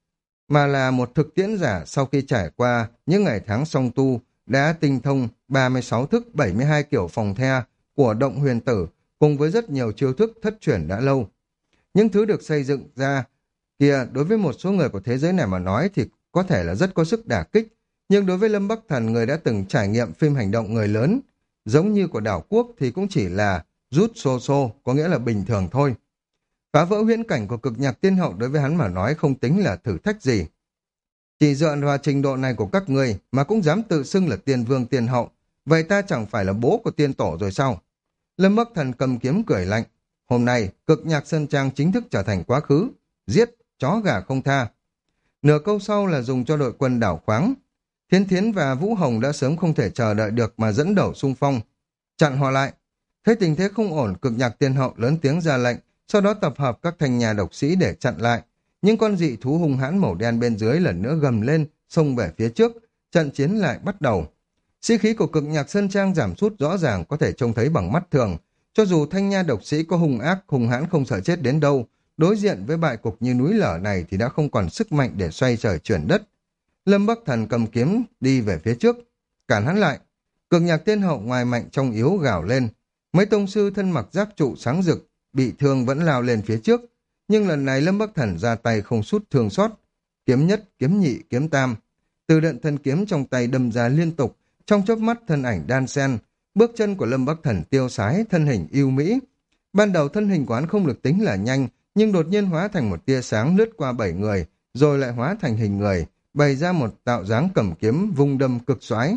mà là một thực tiễn giả sau khi trải qua những ngày tháng song tu, đã tinh thông ba mươi sáu thức bảy mươi hai kiểu phòng the của động huyền tử, cùng với rất nhiều chiêu thức thất truyền đã lâu. Những thứ được xây dựng ra kia đối với một số người của thế giới này mà nói thì có thể là rất có sức đả kích, nhưng đối với Lâm Bắc Thần, người đã từng trải nghiệm phim hành động người lớn, giống như của đảo quốc, thì cũng chỉ là rút xô xô, có nghĩa là bình thường thôi. Phá vỡ huyễn cảnh của cực nhạc tiên hậu đối với hắn mà nói không tính là thử thách gì. Chỉ dựa vào trình độ này của các ngươi mà cũng dám tự xưng là tiên vương tiên hậu, vậy ta chẳng phải là bố của tiên tổ rồi sao? Lâm Bắc Thần cầm kiếm cười lạnh. Hôm nay, cực nhạc sơn trang chính thức trở thành quá khứ. Giết, chó gà không tha. Nửa câu sau là dùng cho đội quân đảo khoáng. Thiên Thiến và Vũ Hồng đã sớm không thể chờ đợi được mà dẫn đầu xung phong. Chặn họ lại. Thấy tình thế không ổn, cực nhạc tiên hậu lớn tiếng ra lệnh, sau đó tập hợp các thanh nhà độc sĩ để chặn lại. Những con dị thú hung hãn màu đen bên dưới lần nữa gầm lên, xông về phía trước. Trận chiến lại bắt đầu. Sĩ khí của cực nhạc sơn trang giảm sút rõ ràng, có thể trông thấy bằng mắt thường. Cho dù thanh nha độc sĩ có hung ác, hung hãn không sợ chết đến đâu, đối diện với bại cục như núi lở này thì đã không còn sức mạnh để xoay trời chuyển đất. Lâm Bắc Thần cầm kiếm đi về phía trước, cản hắn lại. Cực nhạc tiên hậu ngoài mạnh trong yếu gào lên. Mấy tông sư thân mặc giáp trụ sáng rực, bị thương vẫn lao lên phía trước. Nhưng lần này Lâm Bắc Thần ra tay không sút thương xót. Kiếm nhất, kiếm nhị, kiếm tam. Từ đợn thân kiếm trong tay đâm ra liên tục, trong chớp mắt thân ảnh đan sen. Bước chân của Lâm Bắc Thần tiêu sái, thân hình yêu mỹ. Ban đầu thân hình của hắn không được tính là nhanh, nhưng đột nhiên hóa thành một tia sáng lướt qua bảy người, rồi lại hóa thành hình người, bày ra một tạo dáng cầm kiếm vung đâm cực xoái.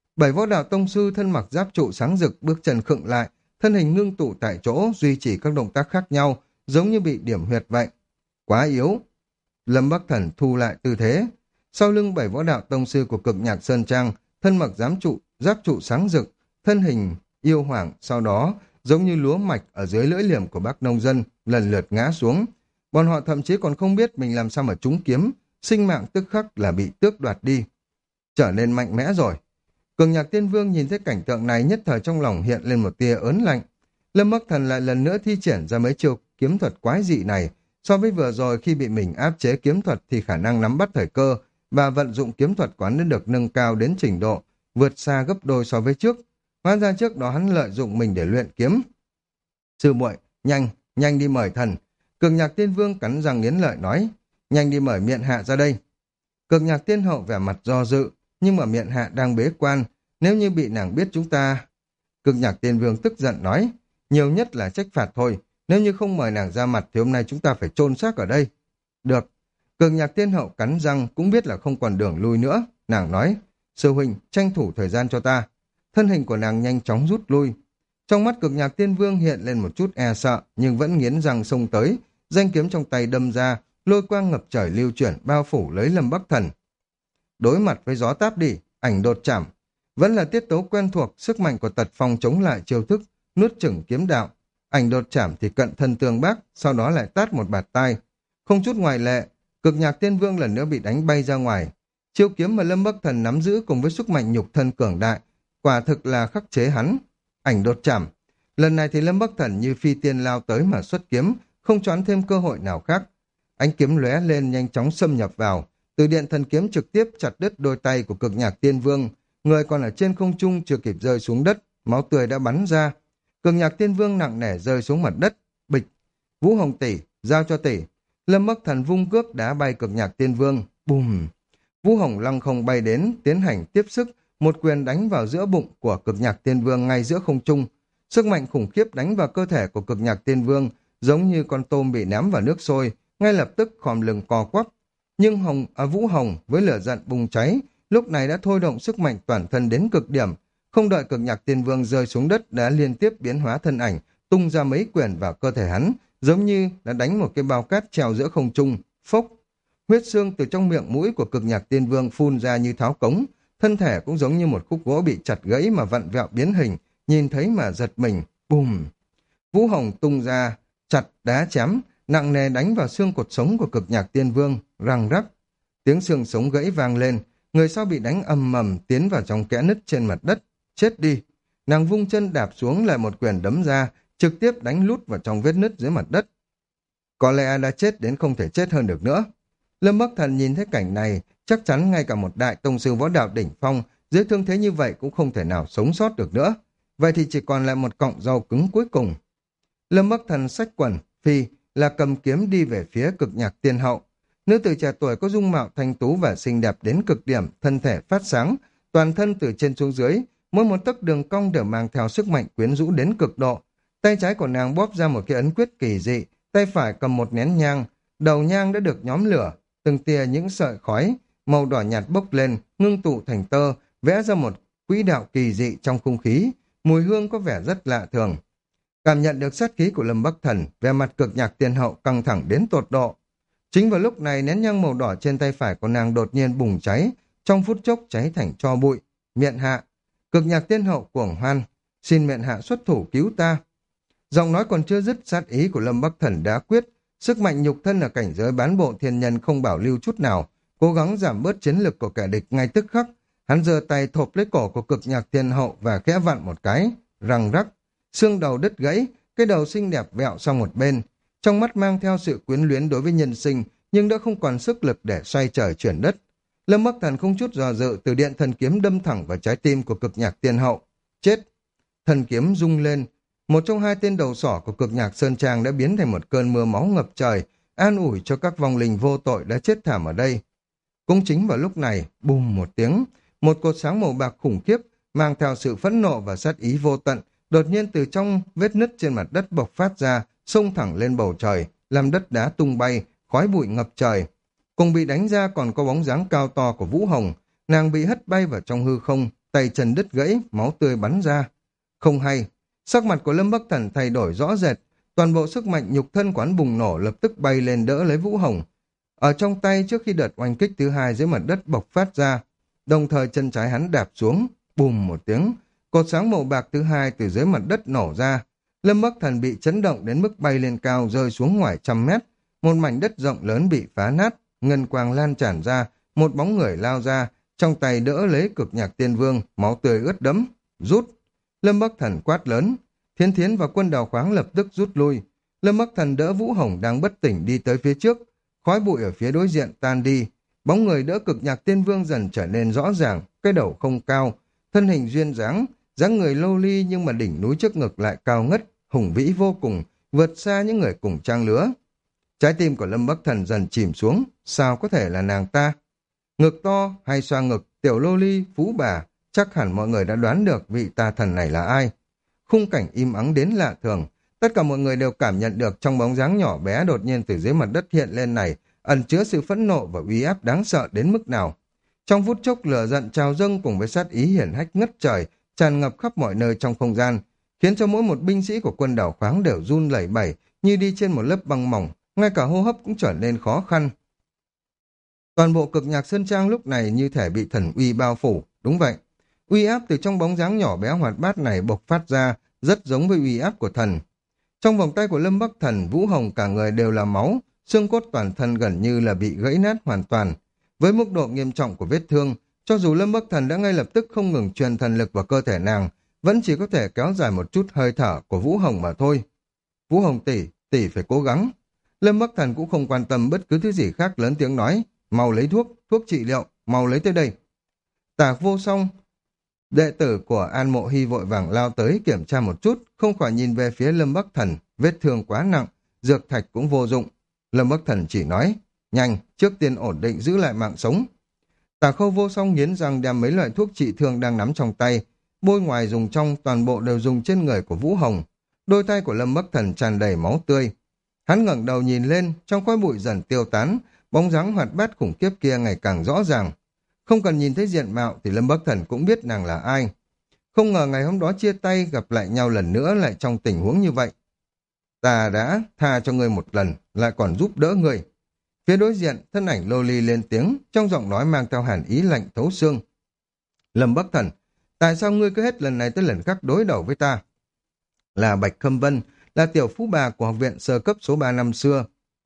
Bảy võ đạo tông sư thân mặc giáp trụ sáng rực, bước chân khựng lại, thân hình ngưng tụ tại chỗ, duy trì các động tác khác nhau, giống như bị điểm huyệt vậy. Quá yếu. Lâm Bắc Thần thu lại tư thế. Sau lưng bảy võ đạo tông sư của Cực Nhạc Sơn Trang, thân mặc giám trụ, giáp trụ sáng rực, thân hình yêu hoàng, sau đó giống như lúa mạch ở dưới lưỡi liềm của bác nông dân, lần lượt ngã xuống. Bọn họ thậm chí còn không biết mình làm sao mà trúng kiếm, sinh mạng tức khắc là bị tước đoạt đi. Trở nên mạnh mẽ rồi. Cường Nhạc Tiên Vương nhìn thấy cảnh tượng này, nhất thời trong lòng hiện lên một tia ớn lạnh. Lâm Bắc Thần lại lần nữa thi triển ra mấy chiêu kiếm thuật quái dị này. So với vừa rồi khi bị mình áp chế kiếm thuật thì khả năng nắm bắt thời cơ và vận dụng kiếm thuật quán đã được nâng cao đến trình độ vượt xa gấp đôi so với trước. Hóa ra trước đó hắn lợi dụng mình để luyện kiếm. Sư muội, nhanh, nhanh đi mời thần. Cường Nhạc Tiên Vương cắn răng nghiến lợi nói, nhanh đi mời Miện Hạ ra đây. Cường Nhạc Tiên Hậu vẻ mặt do dự, nhưng mà Miện Hạ đang bế quan, nếu như bị nàng biết chúng ta... Cường Nhạc Tiên Vương tức giận nói, nhiều nhất là trách phạt thôi, nếu như không mời nàng ra mặt thì hôm nay chúng ta phải chôn xác ở đây. Được. Cường Nhạc Tiên Hậu cắn răng cũng biết là không còn đường lui nữa. Nàng nói, sư huynh, tranh thủ thời gian cho ta. Thân hình của nàng nhanh chóng rút lui. Trong mắt Cực Nhạc Tiên Vương hiện lên một chút e sợ, nhưng vẫn nghiến răng xông tới. Danh kiếm trong tay đâm ra, lôi quang ngập trời lưu chuyển bao phủ lấy Lâm Bắc Thần. Đối mặt với gió táp đi, ảnh đột chạm. Vẫn là tiết tấu quen thuộc, sức mạnh của Tật Phong chống lại chiêu thức, nuốt chửng kiếm đạo. Ảnh đột chạm thì cận thân tương bác, sau đó lại tát một bạt tai. Không chút ngoài lệ, Cực Nhạc Tiên Vương lần nữa bị đánh bay ra ngoài. Chiêu kiếm mà Lâm Bắc Thần nắm giữ cùng với sức mạnh nhục thân cường đại, quả thực là khắc chế hắn. Ảnh đột chạm. Lần này thì Lâm Bắc Thần như phi tiên lao tới mà xuất kiếm, không choán thêm cơ hội nào khác. Ánh kiếm lóe lên nhanh chóng xâm nhập vào. Từ điện thần kiếm trực tiếp chặt đứt đôi tay của Cực Nhạc Tiên Vương. Người còn ở trên không trung chưa kịp rơi xuống đất, máu tươi đã bắn ra. Cực Nhạc Tiên Vương nặng nề rơi xuống mặt đất. Bịch. Vũ Hồng tỷ, giao cho tỷ. Lâm Bắc Thần vung cước đá bay Cực Nhạc Tiên Vương. Bùm. Vũ Hồng lăng không bay đến, tiến hành tiếp sức, một quyền đánh vào giữa bụng của Cực Nhạc Tiên Vương ngay giữa không trung. Sức mạnh khủng khiếp đánh vào cơ thể của Cực Nhạc Tiên Vương, giống như con tôm bị ném vào nước sôi, ngay lập tức khom lưng co quắp. Nhưng Hồng, à, Vũ Hồng với lửa giận bùng cháy, lúc này đã thôi động sức mạnh toàn thân đến cực điểm. Không đợi Cực Nhạc Tiên Vương rơi xuống đất đã liên tiếp biến hóa thân ảnh, tung ra mấy quyền vào cơ thể hắn, giống như đã đánh một cái bao cát treo giữa không trung. Phốc. Huyết xương từ trong miệng mũi của Cực Nhạc Tiên Vương phun ra như tháo cống, thân thể cũng giống như một khúc gỗ bị chặt gãy mà vặn vẹo biến hình, nhìn thấy mà giật mình. Bùm. Vũ Hồng tung ra, chặt đá chém, nặng nề đánh vào xương cột sống của Cực Nhạc Tiên Vương, răng rắc. Tiếng xương sống gãy vang lên, người sau bị đánh ầm ầm tiến vào trong kẽ nứt trên mặt đất. Chết đi. Nàng vung chân đạp xuống lại một quyền đấm ra, trực tiếp đánh lút vào trong vết nứt dưới mặt đất. Có lẽ đã chết đến không thể chết hơn được nữa. Lâm Bắc Thần nhìn thấy cảnh này, chắc chắn ngay cả một đại tông sư võ đạo đỉnh phong dưới thương thế như vậy cũng không thể nào sống sót được nữa. Vậy thì chỉ còn lại một cọng rau cứng cuối cùng. Lâm Bắc Thần xách quần, phi là cầm kiếm đi về phía Cực Nhạc Tiên Hậu. Nữ tử trẻ tuổi có dung mạo thanh tú và xinh đẹp đến cực điểm, thân thể phát sáng, toàn thân từ trên xuống dưới, mỗi một tấc đường cong đều mang theo sức mạnh quyến rũ đến cực độ. Tay trái của nàng bóp ra một cái ấn quyết kỳ dị, tay phải cầm một nén nhang, đầu nhang đã được nhóm lửa, từng tia những sợi khói màu đỏ nhạt bốc lên, ngưng tụ thành tơ, vẽ ra một quỹ đạo kỳ dị trong không khí, mùi hương có vẻ rất lạ thường. Cảm nhận được sát khí của Lâm Bắc Thần, vẻ mặt Cực Nhạc Tiên Hậu căng thẳng đến tột độ. Chính vào lúc này nén nhang màu đỏ trên tay phải của nàng đột nhiên bùng cháy, trong phút chốc cháy thành tro bụi. Miện Hạ. Cực Nhạc Tiên Hậu cuồng hoan, xin Miện Hạ xuất thủ cứu ta. Giọng nói còn chưa dứt, sát ý của Lâm Bắc Thần đã quyết, sức mạnh nhục thân ở cảnh giới bán bộ thiên nhân không bảo lưu chút nào, cố gắng giảm bớt chiến lực của kẻ địch ngay tức khắc. Hắn giơ tay thộp lấy cổ của Cực Nhạc Tiên Hậu và khẽ vặn một cái, răng rắc, xương đầu đứt gãy, cái đầu xinh đẹp vẹo sang một bên, trong mắt mang theo sự quyến luyến đối với nhân sinh, nhưng đã không còn sức lực để xoay trời chuyển đất. Lâm Bắc Thần không chút do dự, từ điện thần kiếm đâm thẳng vào trái tim của Cực Nhạc Tiên Hậu. Chết! Thần kiếm rung lên, một trong hai tên đầu sỏ của Cực Nhạc Sơn Trang đã biến thành một cơn mưa máu ngập trời, an ủi cho các vong linh vô tội đã chết thảm ở đây. Cũng chính vào lúc này, bùm một tiếng, một cột sáng màu bạc khủng khiếp, mang theo sự phẫn nộ và sát ý vô tận, đột nhiên từ trong vết nứt trên mặt đất bộc phát ra, xông thẳng lên bầu trời, làm đất đá tung bay, khói bụi ngập trời. Cùng bị đánh ra còn có bóng dáng cao to của Vũ Hồng, nàng bị hất bay vào trong hư không, tay chân đứt gãy, máu tươi bắn ra. Không hay, sắc mặt của Lâm Bắc Thần thay đổi rõ rệt, toàn bộ sức mạnh nhục thân quán bùng nổ lập tức bay lên đỡ lấy Vũ Hồng. Ở trong tay trước khi đợt oanh kích thứ hai dưới mặt đất bộc phát ra, đồng thời chân trái hắn đạp xuống, bùm một tiếng, cột sáng màu bạc thứ hai từ dưới mặt đất nổ ra. Lâm Bắc Thần bị chấn động đến mức bay lên cao rơi xuống ngoài trăm mét, một mảnh đất rộng lớn bị phá nát, ngân quang lan tràn ra, một bóng người lao ra, trong tay đỡ lấy Cực Nhạc Tiên Vương, máu tươi ướt đẫm, rút. Lâm Bắc Thần quát lớn, Thiên Thiến và Quân Đào Khoáng lập tức rút lui. Lâm Bắc Thần đỡ Vũ Hồng đang bất tỉnh đi tới phía trước, khói bụi ở phía đối diện tan đi, bóng người đỡ Cực Nhạc Tiên Vương dần trở nên rõ ràng, cái đầu không cao, thân hình duyên dáng, dáng người lô ly nhưng mà đỉnh núi trước ngực lại cao ngất, hùng vĩ vô cùng, vượt xa những người cùng trang lứa. Trái tim của Lâm Bắc Thần dần chìm xuống, sao có thể là nàng ta? Ngực to hay xoa ngực, tiểu lô ly, phú bà, chắc hẳn mọi người đã đoán được vị tà thần này là ai. Khung cảnh im ắng đến lạ thường, tất cả mọi người đều cảm nhận được trong bóng dáng nhỏ bé đột nhiên từ dưới mặt đất hiện lên này, ẩn chứa sự phẫn nộ và uy áp đáng sợ đến mức nào. Trong phút chốc lửa giận trào dâng cùng với sát ý hiển hách ngất trời, tràn ngập khắp mọi nơi trong không gian, khiến cho mỗi một binh sĩ của Quân Đào Khoáng đều run lẩy bẩy như đi trên một lớp băng mỏng, ngay cả hô hấp cũng trở nên khó khăn. Toàn bộ Cực Nhạc Sơn Trang lúc này như thể bị thần uy bao phủ, đúng vậy. Uy áp từ trong bóng dáng nhỏ bé hoạt bát này bộc phát ra, rất giống với uy áp của thần. Trong vòng tay của Lâm Bắc Thần, Vũ Hồng cả người đều là máu, xương cốt toàn thân gần như là bị gãy nát hoàn toàn. Với mức độ nghiêm trọng của vết thương, cho dù Lâm Bắc Thần đã ngay lập tức không ngừng truyền thần lực vào cơ thể nàng, vẫn chỉ có thể kéo dài một chút hơi thở của Vũ Hồng mà thôi. Vũ Hồng tỷ, tỷ phải cố gắng. Lâm Bắc Thần cũng không quan tâm bất cứ thứ gì khác, lớn tiếng nói, mau lấy thuốc, thuốc trị liệu, mau lấy tới đây. Tạc Vô Song, đệ tử của An Mộ Hy vội vàng lao tới kiểm tra một chút, không khỏi nhìn về phía Lâm Bắc Thần, vết thương quá nặng, dược thạch cũng vô dụng. Lâm Bắc Thần chỉ nói, nhanh, trước tiên ổn định giữ lại mạng sống. Tà Khâu Vô Song nghiến răng đem mấy loại thuốc trị thương đang nắm trong tay, bôi ngoài dùng trong, toàn bộ đều dùng trên người của Vũ Hồng. Đôi tay của Lâm Bắc Thần tràn đầy máu tươi. Hắn ngẩng đầu nhìn lên, trong khói bụi dần tiêu tán, bóng dáng hoạt bát khủng khiếp kia ngày càng rõ ràng. Không cần nhìn thấy diện mạo thì Lâm Bắc Thần cũng biết nàng là ai. Không ngờ ngày hôm đó chia tay gặp lại nhau lần nữa lại trong tình huống như vậy. Ta đã tha cho ngươi một lần, lại còn giúp đỡ ngươi. Phía đối diện, thân ảnh lô ly lên tiếng, trong giọng nói mang theo hàn ý lạnh thấu xương. Lâm Bắc Thần, tại sao ngươi cứ hết lần này tới lần khác đối đầu với ta? Là Bạch Khâm Vân, là tiểu phú bà của học viện sơ cấp số ba năm xưa.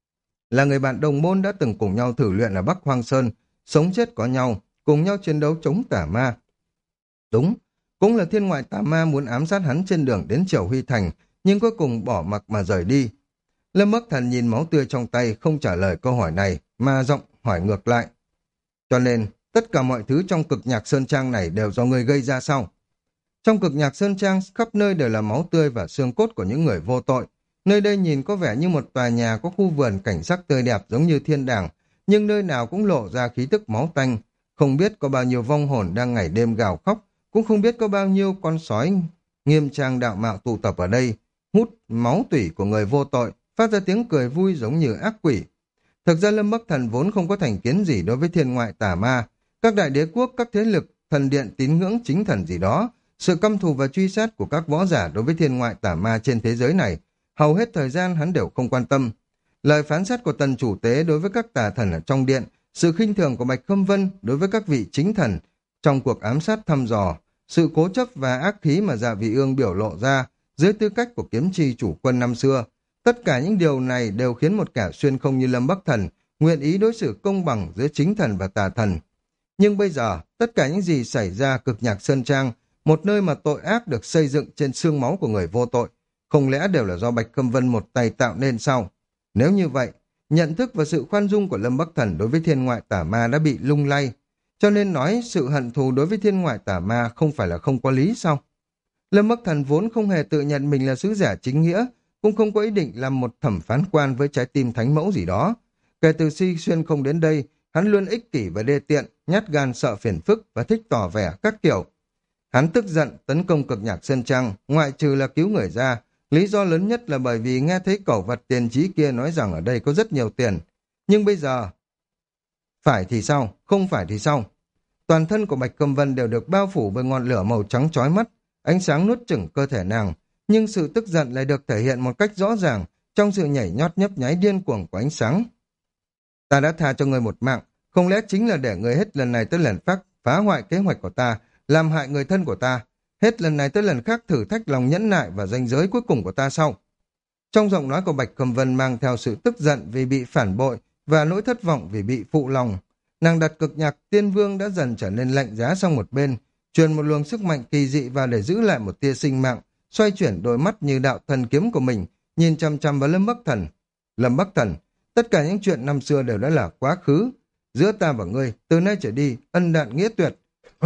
Là người bạn đồng môn đã từng cùng nhau thử luyện ở Bắc Hoang Sơn, sống chết có nhau, cùng nhau chiến đấu chống tà ma. Đúng, cũng là thiên ngoại tà ma muốn ám sát hắn trên đường đến Triều Huy Thành, nhưng cuối cùng bỏ mặc mà rời đi. Lâm Bắc Thần nhìn máu tươi trong tay không trả lời câu hỏi này, mà giọng hỏi ngược lại. Cho nên, tất cả mọi thứ trong Cực Nhạc Sơn Trang này đều do ngươi gây ra sao? Trong Cực Nhạc Sơn Trang, khắp nơi đều là máu tươi và xương cốt của những người vô tội. Nơi đây nhìn có vẻ như một tòa nhà có khu vườn cảnh sắc tươi đẹp giống như thiên đàng, nhưng nơi nào cũng lộ ra khí tức máu tanh. Không biết có bao nhiêu vong hồn đang ngày đêm gào khóc, cũng không biết có bao nhiêu con sói nghiêm trang đạo mạo tụ tập ở đây, hút máu tủy của người vô tội, phát ra tiếng cười vui giống như ác quỷ. Thực ra Lâm Bắc Thần vốn không có thành kiến gì đối với thiên ngoại tà ma, các đại đế quốc, các thế lực, thần điện tín ngưỡng chính thần gì đó, sự căm thù và truy sát của các võ giả đối với thiên ngoại tà ma trên thế giới này, hầu hết thời gian hắn đều không quan tâm. Lời phán xét của tần chủ tế đối với các tà thần ở trong điện, sự khinh thường của Bạch Khâm Vân đối với các vị chính thần trong cuộc ám sát thăm dò, sự cố chấp và ác khí mà Dạ Vị Ương biểu lộ ra dưới tư cách của kiếm trì chủ quân năm xưa, tất cả những điều này đều khiến một kẻ xuyên không như Lâm Bắc Thần nguyện ý đối xử công bằng giữa chính thần và tà thần. Nhưng bây giờ, tất cả những gì xảy ra Cực Nhạc Sơn Trang, một nơi mà tội ác được xây dựng trên xương máu của người vô tội, không lẽ đều là do Bạch Khâm Vân một tay tạo nên sao? Nếu như vậy, nhận thức và sự khoan dung của Lâm Bắc Thần đối với thiên ngoại tà ma đã bị lung lay, cho nên nói sự hận thù đối với thiên ngoại tà ma không phải là không có lý sao? Lâm Bắc Thần vốn không hề tự nhận mình là sứ giả chính nghĩa, cũng không có ý định làm một thẩm phán quan với trái tim thánh mẫu gì đó. Kể từ Si Xuyên không đến đây, hắn luôn ích kỷ và đê tiện, nhát gan sợ phiền phức và thích tỏ vẻ các kiểu. Hắn tức giận tấn công Cực Nhạc Sơn Trang, ngoại trừ là cứu người ra. Lý do lớn nhất là bởi vì nghe thấy cẩu vật tiền trí kia nói rằng ở đây có rất nhiều tiền. Nhưng bây giờ, phải thì sao, không phải thì sao? Toàn thân của Bạch Câm Vân đều được bao phủ bởi ngọn lửa màu trắng chói mắt, ánh sáng nuốt chửng cơ thể nàng, nhưng sự tức giận lại được thể hiện một cách rõ ràng trong sự nhảy nhót nhấp nháy điên cuồng của ánh sáng. Ta đã tha cho ngươi một mạng, không lẽ chính là để ngươi hết lần này tới lần khác phá hoại kế hoạch của ta, làm hại người thân của ta, hết lần này tới lần khác thử thách lòng nhẫn nại và ranh giới cuối cùng của ta sau? Trong giọng nói của Bạch Câm Vân mang theo sự tức giận vì bị phản bội và nỗi thất vọng vì bị phụ lòng. Nàng đặt cực nhạc tiên vương đã dần trở nên lạnh giá sang một bên, truyền một luồng sức mạnh kỳ dị vào để giữ lại một tia sinh mạng, xoay chuyển đôi mắt như đạo thần kiếm của mình, nhìn chăm chăm vào Lâm Bắc Thần. Lâm Bắc Thần, tất cả những chuyện năm xưa đều đã là quá khứ. Giữa ta và ngươi, từ nay trở đi, ân đạn nghĩa tuyệt.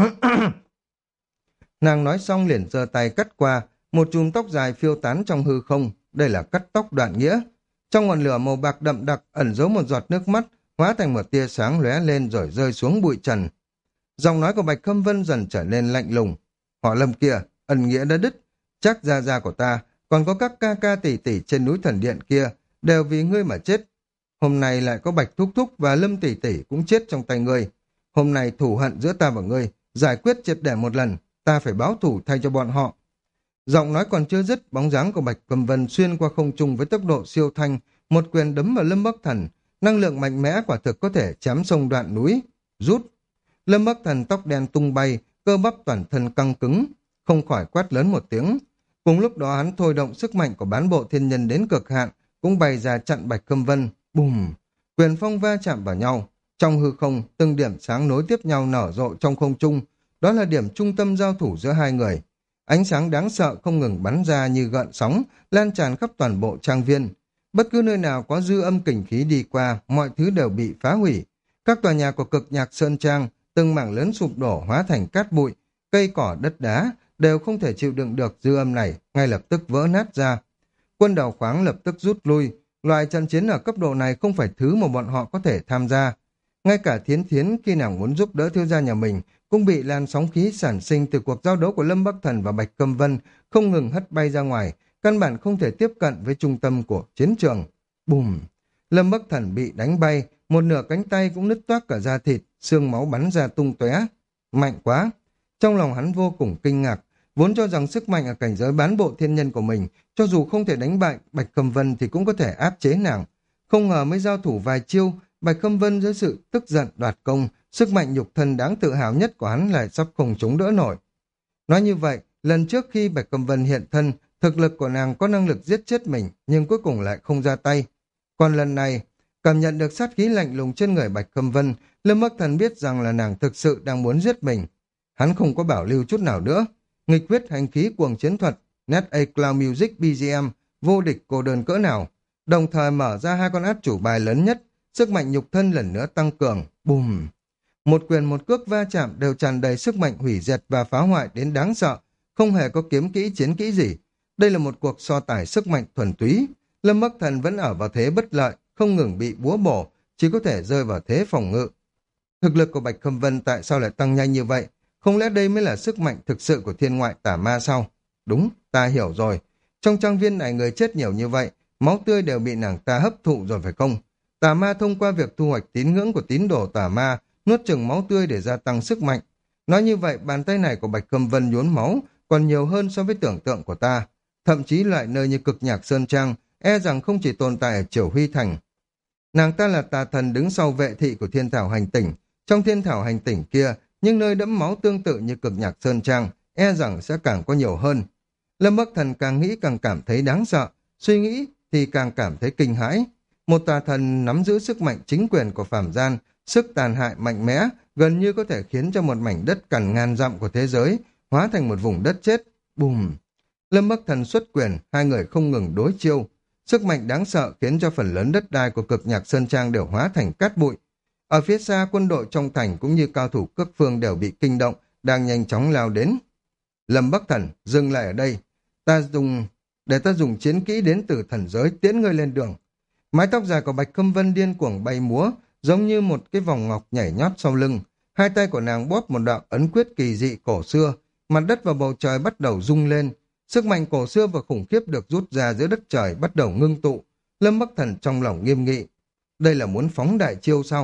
Nàng nói xong liền giơ tay cắt qua, một chùm tóc dài phiêu tán trong hư không. Đây là cắt tóc đoạn nghĩa. Trong ngọn lửa màu bạc đậm đặc ẩn giấu một giọt nước mắt, hóa thành một tia sáng lóe lên rồi rơi xuống bụi trần. Giọng nói của Bạch Khâm Vân dần trở nên lạnh lùng. Họ Lâm kia, ân nghĩa đã đứt. Chắc gia gia của ta, còn có các ca ca tỷ tỷ trên núi thần điện kia, đều vì ngươi mà chết. Hôm nay lại có Bạch Thúc Thúc và Lâm tỷ tỷ cũng chết trong tay ngươi. Hôm nay thù hận giữa ta và ngươi, giải quyết triệt để một lần, ta phải báo thù thay cho bọn họ. Giọng nói còn chưa dứt, bóng dáng của Bạch Câm Vân xuyên qua không trung với tốc độ siêu thanh, một quyền đấm vào Lâm Bắc Thần, năng lượng mạnh mẽ quả thực có thể chém sông đoạn núi. Rút. Lâm Bắc Thần tóc đen tung bay, cơ bắp toàn thân căng cứng, không khỏi quát lớn một tiếng. Cùng lúc đó hắn thôi động sức mạnh của bán bộ thiên nhân đến cực hạn, cũng bày ra chặn Bạch Câm Vân. Bùm! Quyền phong va chạm vào nhau. Trong hư không, từng điểm sáng nối tiếp nhau nở rộ trong không trung. Đó là điểm trung tâm giao thủ giữa hai người. Ánh sáng đáng sợ không ngừng bắn ra như gợn sóng, lan tràn khắp toàn bộ trang viên. Bất cứ nơi nào có dư âm kình khí đi qua, mọi thứ đều bị phá hủy. Các tòa nhà của cực nhạc Sơn Trang, từng mảng lớn sụp đổ hóa thành cát bụi, cây cỏ đất đá, đều không thể chịu đựng được dư âm này, ngay lập tức vỡ nát ra. Quân đào khoáng lập tức rút lui, loại trận chiến ở cấp độ này không phải thứ mà bọn họ có thể tham gia. Ngay cả Thiến Thiến khi nàng muốn giúp đỡ thiếu gia nhà mình, cũng bị làn sóng khí sản sinh từ cuộc giao đấu của Lâm Bắc Thần và Bạch Câm Vân không ngừng hất bay ra ngoài, căn bản không thể tiếp cận với trung tâm của chiến trường. Bùm! Lâm Bắc Thần bị đánh bay, một nửa cánh tay cũng nứt toác cả da thịt, xương máu bắn ra tung tóe. Mạnh quá! Trong lòng hắn vô cùng kinh ngạc, vốn cho rằng sức mạnh ở cảnh giới bán bộ thiên nhân của mình, cho dù không thể đánh bại Bạch Câm Vân thì cũng có thể áp chế nàng. Không ngờ mới giao thủ vài chiêu, Bạch Câm Vân dưới sự tức giận đoạt công, sức mạnh nhục thân đáng tự hào nhất của hắn lại sắp không chống đỡ nổi. Nói như vậy, lần trước khi Bạch Câm Vân hiện thân, thực lực của nàng có năng lực giết chết mình, nhưng cuối cùng lại không ra tay. Còn lần này, cảm nhận được sát khí lạnh lùng trên người Bạch Câm Vân, Lâm Bắc Thần biết rằng là nàng thực sự đang muốn giết mình. Hắn không có bảo lưu chút nào nữa. Nghịch huyết hành khí cuồng chiến thuật, Net A Cloud Music bê giê em, vô địch cô đơn cỡ nào, đồng thời mở ra hai con át chủ bài lớn nhất, sức mạnh nhục thân lần nữa tăng cường. Bùm! Một quyền một cước va chạm đều tràn đầy sức mạnh hủy diệt và phá hoại đến đáng sợ, không hề có kiếm kỹ chiến kỹ gì. Đây là một cuộc so tài sức mạnh thuần túy. Lâm Bắc Thần vẫn ở vào thế bất lợi, không ngừng bị búa bổ, chỉ có thể rơi vào thế phòng ngự. Thực lực của Bạch Câm Vân tại sao lại tăng nhanh như vậy? Không lẽ đây mới là sức mạnh thực sự của thiên ngoại tà ma sao? Đúng, ta hiểu rồi. Trong trang viên này người chết nhiều như vậy, máu tươi đều bị nàng ta hấp thụ rồi phải không? Tà ma thông qua việc thu hoạch tín ngưỡng của tín đồ tà ma, nuốt chửng máu tươi để gia tăng sức mạnh. Nói như vậy, bàn tay này của Bạch Câm Vân nhuốm máu còn nhiều hơn so với tưởng tượng của ta. Thậm chí loại nơi như cực nhạc Sơn Trang, e rằng không chỉ tồn tại ở Triều Huy Thành. Nàng ta là tà thần đứng sau vệ thị của thiên thảo hành tỉnh. Trong thiên thảo hành tỉnh kia, nhưng nơi đẫm máu tương tự như cực nhạc Sơn Trang, e rằng sẽ càng có nhiều hơn. Lâm Bắc Thần càng nghĩ càng cảm thấy đáng sợ, suy nghĩ thì càng cảm thấy kinh hãi. Một tà thần nắm giữ sức mạnh chính quyền của phàm gian, sức tàn hại mạnh mẽ, gần như có thể khiến cho một mảnh đất cằn ngàn dặm của thế giới hóa thành một vùng đất chết. Bùm! Lâm Bắc Thần xuất quyền, hai người không ngừng đối chiêu. Sức mạnh đáng sợ khiến cho phần lớn đất đai của cực nhạc Sơn Trang đều hóa thành cát bụi. Ở phía xa, quân đội trong thành cũng như cao thủ cước phương đều bị kinh động, đang nhanh chóng lao đến. Lâm Bắc Thần, dừng lại ở đây. Ta dùng... Để ta dùng chiến kỹ đến từ thần giới tiễn ngươi lên đường. Mái tóc dài của Bạch Câm Vân điên cuồng bay múa, giống như một cái vòng ngọc nhảy nhót sau lưng. Hai tay của nàng bóp một đạo ấn quyết kỳ dị cổ xưa, mặt đất và bầu trời bắt đầu rung lên. Sức mạnh cổ xưa và khủng khiếp được rút ra giữa đất trời bắt đầu ngưng tụ. Lâm Bắc Thần trong lòng nghiêm nghị. Đây là muốn phóng đại chiêu sao?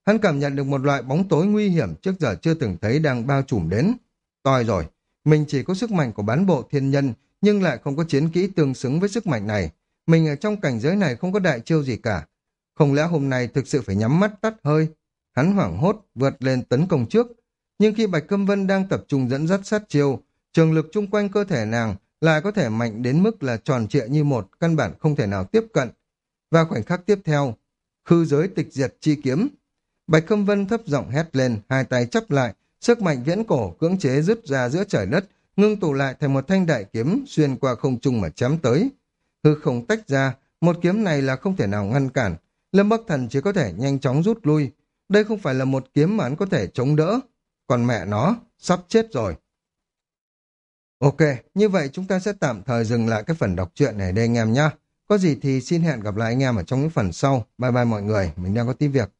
Hắn cảm nhận được một loại bóng tối nguy hiểm trước giờ chưa từng thấy đang bao trùm đến. Toi rồi, mình chỉ có sức mạnh của bán bộ thiên nhân, nhưng lại không có chiến kỹ tương xứng với sức mạnh này. Mình ở trong cảnh giới này không có đại chiêu gì cả. Không lẽ hôm nay thực sự phải nhắm mắt tắt hơi? Hắn hoảng hốt, vượt lên tấn công trước. Nhưng khi Bạch Câm Vân đang tập trung dẫn dắt sát chiêu, trường lực chung quanh cơ thể nàng lại có thể mạnh đến mức là tròn trịa như một, căn bản không thể nào tiếp cận. Và khoảnh khắc tiếp theo, khư giới tịch diệt chi kiếm. Bạch Câm Vân thấp giọng hét lên, hai tay chắp lại, sức mạnh viễn cổ cưỡng chế rứt ra giữa trời đất, ngưng tụ lại thành một thanh đại kiếm xuyên qua không trung mà chém tới. Hư không tách ra, một kiếm này là không thể nào ngăn cản. Lâm Bắc Thần chỉ có thể nhanh chóng rút lui. Đây không phải là một kiếm mà hắn có thể chống đỡ. Còn mẹ nó, sắp chết rồi. Ok, như vậy chúng ta sẽ tạm thời dừng lại cái phần đọc truyện này đây anh em nhé. Có gì thì xin hẹn gặp lại anh em ở trong những phần sau. Bye bye mọi người, mình đang có tí việc.